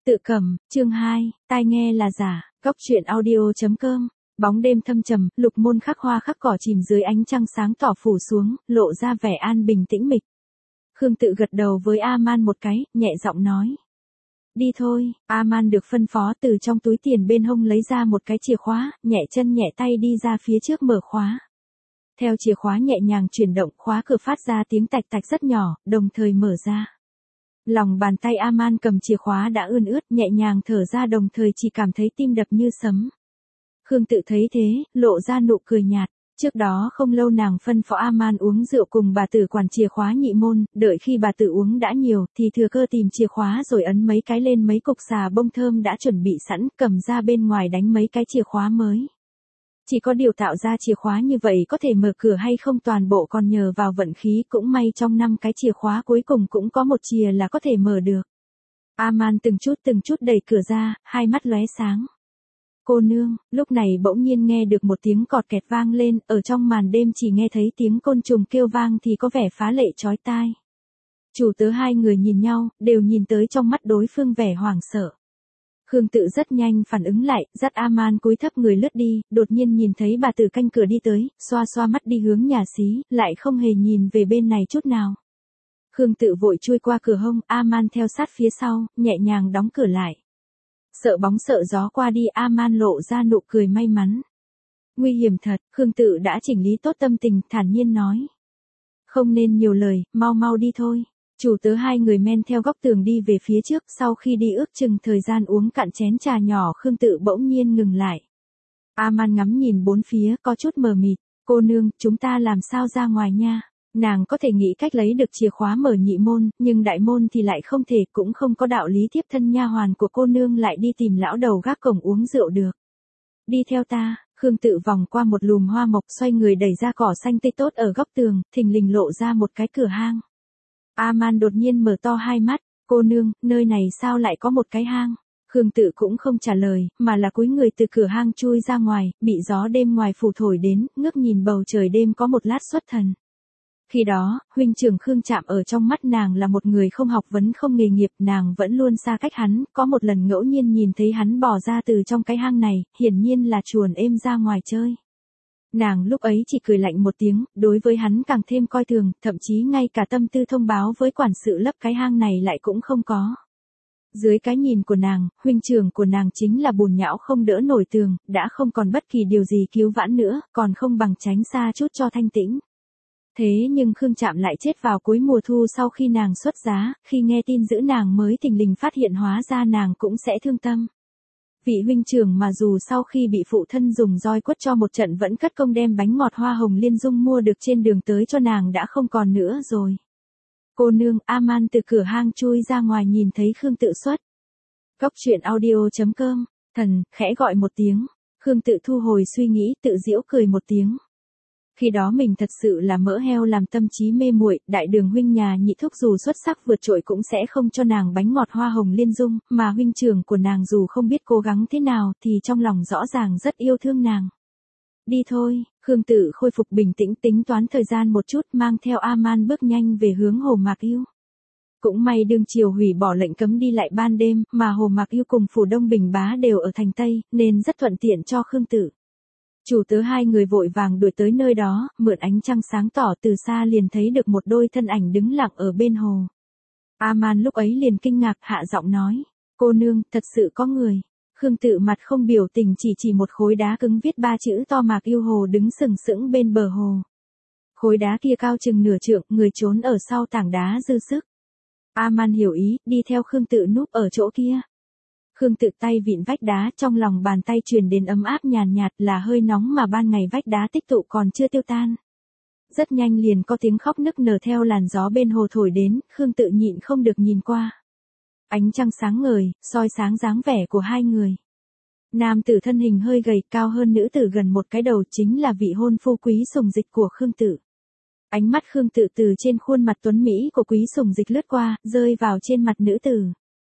Tự cầm, chương 2, tai nghe là giả, góc truyện audio.com. Bóng đêm thâm trầm, lục môn khắc hoa khắc cỏ chìm dưới ánh trăng sáng tỏ phủ xuống, lộ ra vẻ an bình tĩnh mịch. Khương Tự gật đầu với A-man một cái, nhẹ giọng nói. Đi thôi, A-man được phân phó từ trong túi tiền bên hông lấy ra một cái chìa khóa, nhẹ chân nhẹ tay đi ra phía trước mở khóa. Theo chìa khóa nhẹ nhàng chuyển động, khóa cửa phát ra tiếng tạch tạch rất nhỏ, đồng thời mở ra. Lòng bàn tay A-man cầm chìa khóa đã ươn ướt, nhẹ nhàng thở ra đồng thời chỉ cảm thấy tim đập như sấm. Khương Tự thấy thế, lộ ra nụ cười nhạt. Trước đó không lâu nàng phân phó A-man uống rượu cùng bà tử quản chìa khóa nhị môn, đợi khi bà tử uống đã nhiều, thì thừa cơ tìm chìa khóa rồi ấn mấy cái lên mấy cục xà bông thơm đã chuẩn bị sẵn, cầm ra bên ngoài đánh mấy cái chìa khóa mới. Chỉ có điều tạo ra chìa khóa như vậy có thể mở cửa hay không toàn bộ còn nhờ vào vận khí, cũng may trong 5 cái chìa khóa cuối cùng cũng có một chìa là có thể mở được. A-man từng chút đẩy cửa ra, hai mắt lóe sáng. Cô nương, lúc này bỗng nhiên nghe được một tiếng cọt kẹt vang lên, ở trong màn đêm chỉ nghe thấy tiếng côn trùng kêu vang thì có vẻ phá lệ chói tai. Chủ tớ hai người nhìn nhau, đều nhìn tới trong mắt đối phương vẻ hoảng sợ. Khương Tự rất nhanh phản ứng lại, dắt A-man cúi thấp người lướt đi, đột nhiên nhìn thấy bà tử canh cửa đi tới, xoa xoa mắt đi hướng nhà xí, lại không hề nhìn về bên này chút nào. Khương Tự vội chui qua cửa hông, A-man theo sát phía sau, nhẹ nhàng đóng cửa lại. Sợ bóng sợ gió qua đi, A-man lộ ra nụ cười may mắn. Nguy hiểm thật, Khương Tự đã chỉnh lý tốt tâm tình, thản nhiên nói. Không nên nhiều lời, mau mau đi thôi. Chủ tớ hai người men theo góc tường đi về phía trước, sau khi đi ước chừng thời gian uống cạn chén trà nhỏ, Khương Tự bỗng nhiên ngừng lại. A-man ngắm nhìn bốn phía, có chút mờ mịt. Cô nương, chúng ta làm sao ra ngoài nha? Nàng có thể nghĩ cách lấy được chìa khóa mở nhị môn, nhưng đại môn thì lại không thể, cũng không có đạo lý tiếp thân nha hoàn của cô nương lại đi tìm lão đầu gác cổng uống rượu được. Đi theo ta. Khương Tự vòng qua một lùm hoa mộc, xoay người đẩy ra cỏ xanh tươi tốt ở góc tường, thình lình lộ ra một cái cửa hang. A-man đột nhiên mở to hai mắt. Cô nương, nơi này sao lại có một cái hang? Khương Tự cũng không trả lời, mà là cúi người từ cửa hang chui ra ngoài, bị gió đêm ngoài phủ thổi đến, ngước nhìn bầu trời đêm có một lát xuất thần. Khi đó, huynh trưởng Khương Trạm ở trong mắt nàng là một người không học vấn không nghề nghiệp, nàng vẫn luôn xa cách hắn, có một lần ngẫu nhiên nhìn thấy hắn bò ra từ trong cái hang này, hiển nhiên là chuồn êm ra ngoài chơi. Nàng lúc ấy chỉ cười lạnh một tiếng, đối với hắn càng thêm coi thường, thậm chí ngay cả tâm tư thông báo với quản sự lấp cái hang này lại cũng không có. Dưới cái nhìn của nàng, huynh trưởng của nàng chính là bùn nhão không đỡ nổi tường, đã không còn bất kỳ điều gì cứu vãn nữa, còn không bằng tránh xa chút cho thanh tĩnh. Thế nhưng Khương Trạm lại chết vào cuối mùa thu sau khi nàng xuất giá, khi nghe tin giữ nàng mới thình lình phát hiện hóa ra nàng cũng sẽ thương tâm. Vị huynh trưởng mà dù sau khi bị phụ thân dùng roi quất cho một trận vẫn cất công đem bánh ngọt hoa hồng liên dung mua được trên đường tới cho nàng đã không còn nữa rồi. Cô nương, A-man từ cửa hang chui ra ngoài nhìn thấy Khương Tự xuất. Góc truyện audio.com, thần, khẽ gọi một tiếng. Khương Tự thu hồi suy nghĩ, tự giễu cười một tiếng. Khi đó mình thật sự là mỡ heo làm tâm trí mê muội, đại đường huynh nhà nhị thúc dù xuất sắc vượt trội cũng sẽ không cho nàng bánh ngọt hoa hồng liên dung, mà huynh trưởng của nàng dù không biết cố gắng thế nào thì trong lòng rõ ràng rất yêu thương nàng. Đi thôi, Khương Tự khôi phục bình tĩnh tính toán thời gian một chút mang theo A-man bước nhanh về hướng Hồ Mạc Yêu. Cũng may đương triều hủy bỏ lệnh cấm đi lại ban đêm, mà Hồ Mạc Yêu cùng phủ Đông Bình Bá đều ở thành Tây, nên rất thuận tiện cho Khương Tự. Chủ tớ hai người vội vàng đuổi tới nơi đó, mượn ánh trăng sáng tỏ từ xa liền thấy được một đôi thân ảnh đứng lặng ở bên hồ. A-man lúc ấy liền kinh ngạc hạ giọng nói, cô nương, thật sự có người. Khương Tự mặt không biểu tình chỉ một khối đá cứng viết 3 chữ to Mạc Yêu Hồ đứng sừng sững bên bờ hồ. Khối đá kia cao chừng nửa trượng, người trốn ở sau tảng đá dư sức. A-man hiểu ý, đi theo Khương Tự núp ở chỗ kia. Khương Tự tay vịn vách đá, trong lòng bàn tay truyền đến ấm áp nhàn nhạt là hơi nóng mà ban ngày vách đá tích tụ còn chưa tiêu tan. Rất nhanh liền có tiếng khóc nức nở theo làn gió bên hồ thổi đến, Khương Tự nhịn không được nhìn qua. Ánh trăng sáng ngời, soi sáng dáng vẻ của hai người. Nam tử thân hình hơi gầy, cao hơn nữ tử gần một cái đầu, chính là vị hôn phu Quý Sùng Dịch của Khương Tự. Ánh mắt Khương Tự từ trên khuôn mặt tuấn mỹ của Quý Sùng Dịch lướt qua, rơi vào trên mặt nữ tử.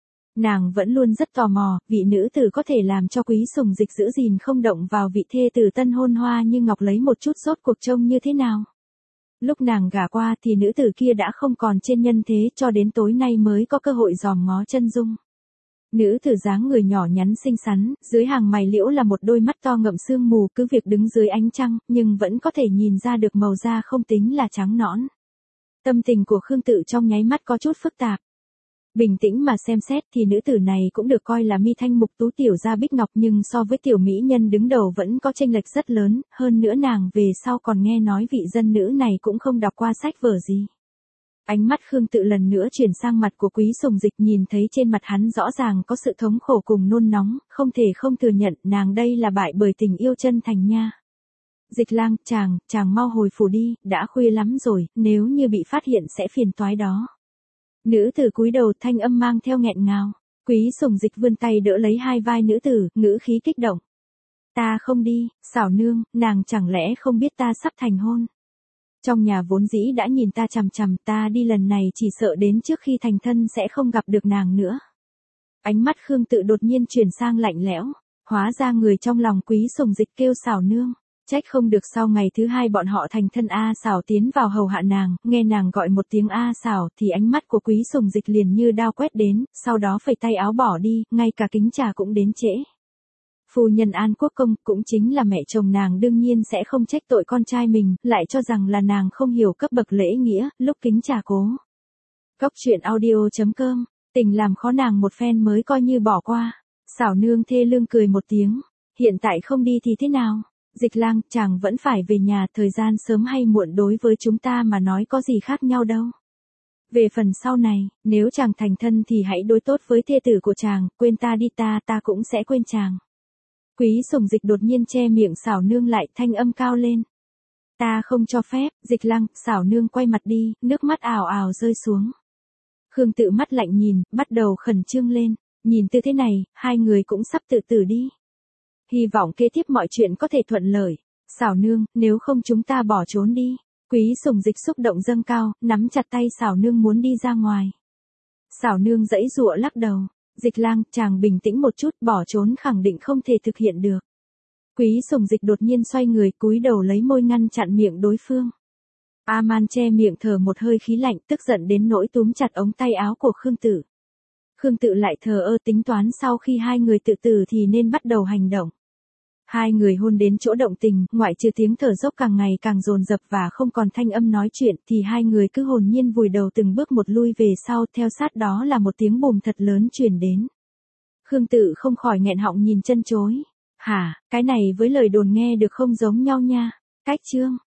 Nàng vẫn luôn rất tò mò, vị nữ tử có thể làm cho Quý Sùng Dịch giữ gìn không động vào vị thê tử tân hôn hoa như ngọc lấy một chút rốt cuộc trông như thế nào. Lúc nàng gả qua thì nữ tử kia đã không còn trên nhân thế, cho đến tối nay mới có cơ hội dòm ngó chân dung. Nữ tử dáng người nhỏ nhắn xinh xắn, dưới hàng mày liễu là một đôi mắt to ngậm sương mù, cứ việc đứng dưới ánh trăng, nhưng vẫn có thể nhìn ra được màu da không tính là trắng nõn. Tâm tình của Khương Tự trong nháy mắt có chút phức tạp. Bình tĩnh mà xem xét thì nữ tử này cũng được coi là mi thanh mục tú tiểu gia bích ngọc, nhưng so với tiểu mỹ nhân đứng đầu vẫn có chênh lệch rất lớn, hơn nữa nàng về sau còn nghe nói vị dân nữ này cũng không đọc qua sách vở gì. Ánh mắt Khương Tự lần nữa chuyển sang mặt của Quý Sùng Dịch, nhìn thấy trên mặt hắn rõ ràng có sự thống khổ cùng nôn nóng, không thể không thừa nhận nàng đây là bại bởi tình yêu chân thành nha. Dịch lang, chàng mau hồi phủ đi, đã khuya lắm rồi, nếu như bị phát hiện sẽ phiền toái đó. Nữ tử cúi đầu, thanh âm mang theo nghẹn ngào. Quý Sùng Dịch vươn tay đỡ lấy hai vai nữ tử, ngữ khí kích động. Ta không đi, xảo nương, nàng chẳng lẽ không biết ta sắp thành hôn. Trong nhà vốn dĩ đã nhìn ta chằm chằm, ta đi lần này chỉ sợ đến trước khi thành thân sẽ không gặp được nàng nữa. Ánh mắt Khương Tự đột nhiên chuyển sang lạnh lẽo, hóa ra người trong lòng Quý Sùng Dịch kêu xảo nương. Trách không được sau ngày thứ hai bọn họ thành thân, A Xảo tiến vào hầu hạ nàng, nghe nàng gọi một tiếng A Xảo thì ánh mắt của Quý Sùng Dịch liền như đao quét đến, sau đó phẩy tay áo bỏ đi, ngay cả kính trà cũng đến trễ. Phu nhân An Quốc Công cũng chính là mẹ chồng nàng đương nhiên sẽ không trách tội con trai mình, lại cho rằng là nàng không hiểu cấp bậc lễ nghĩa, lúc kính trà cố. Cốc truyện audio.com, tình làm khó nàng một phen mới coi như bỏ qua. Xảo nương thê lương cười một tiếng, hiện tại không đi thì thế nào? Dịch lang, chàng vẫn phải về nhà, thời gian sớm hay muộn đối với chúng ta mà nói có gì khác nhau đâu. Về phần sau này, nếu chàng thành thân thì hãy đối tốt với thê tử của chàng, quên ta đi, ta cũng sẽ quên chàng. Quý Sùng Dịch đột nhiên che miệng xảo nương lại, thanh âm cao lên. Ta không cho phép. Dịch lang, xảo nương quay mặt đi, nước mắt ào ào rơi xuống. Khương Tự mắt lạnh nhìn, bắt đầu khẩn trương lên, nhìn tư thế này, hai người cũng sắp tự tử đi. Hy vọng kế tiếp mọi chuyện có thể thuận lợi. Xảo nương, nếu không chúng ta bỏ trốn đi. Quý Sùng Dịch xúc động dâng cao, nắm chặt tay xảo nương muốn đi ra ngoài. Xảo nương giãy giụa lắc đầu. Dịch lang, chàng bình tĩnh một chút, bỏ trốn khẳng định không thể thực hiện được. Quý Sùng Dịch đột nhiên xoay người, cúi đầu lấy môi ngăn chặn miệng đối phương. A-man che miệng thở một hơi khí lạnh, tức giận đến nỗi túm chặt ống tay áo của Khương Tự. Khương Tự lại thờ ơ tính toán sau khi hai người tự tử thì nên bắt đầu hành động. Hai người hôn đến chỗ động tình, ngoại trừ tiếng thở dốc càng ngày càng dồn dập và không còn thanh âm nói chuyện thì hai người cứ hồn nhiên vùi đầu từng bước một lui về sau, theo sát đó là một tiếng bùm thật lớn truyền đến. Khương Tự không khỏi nghẹn họng nhìn chân chối. Hả, cái này với lời đồn nghe được không giống nhau nha. Cách chương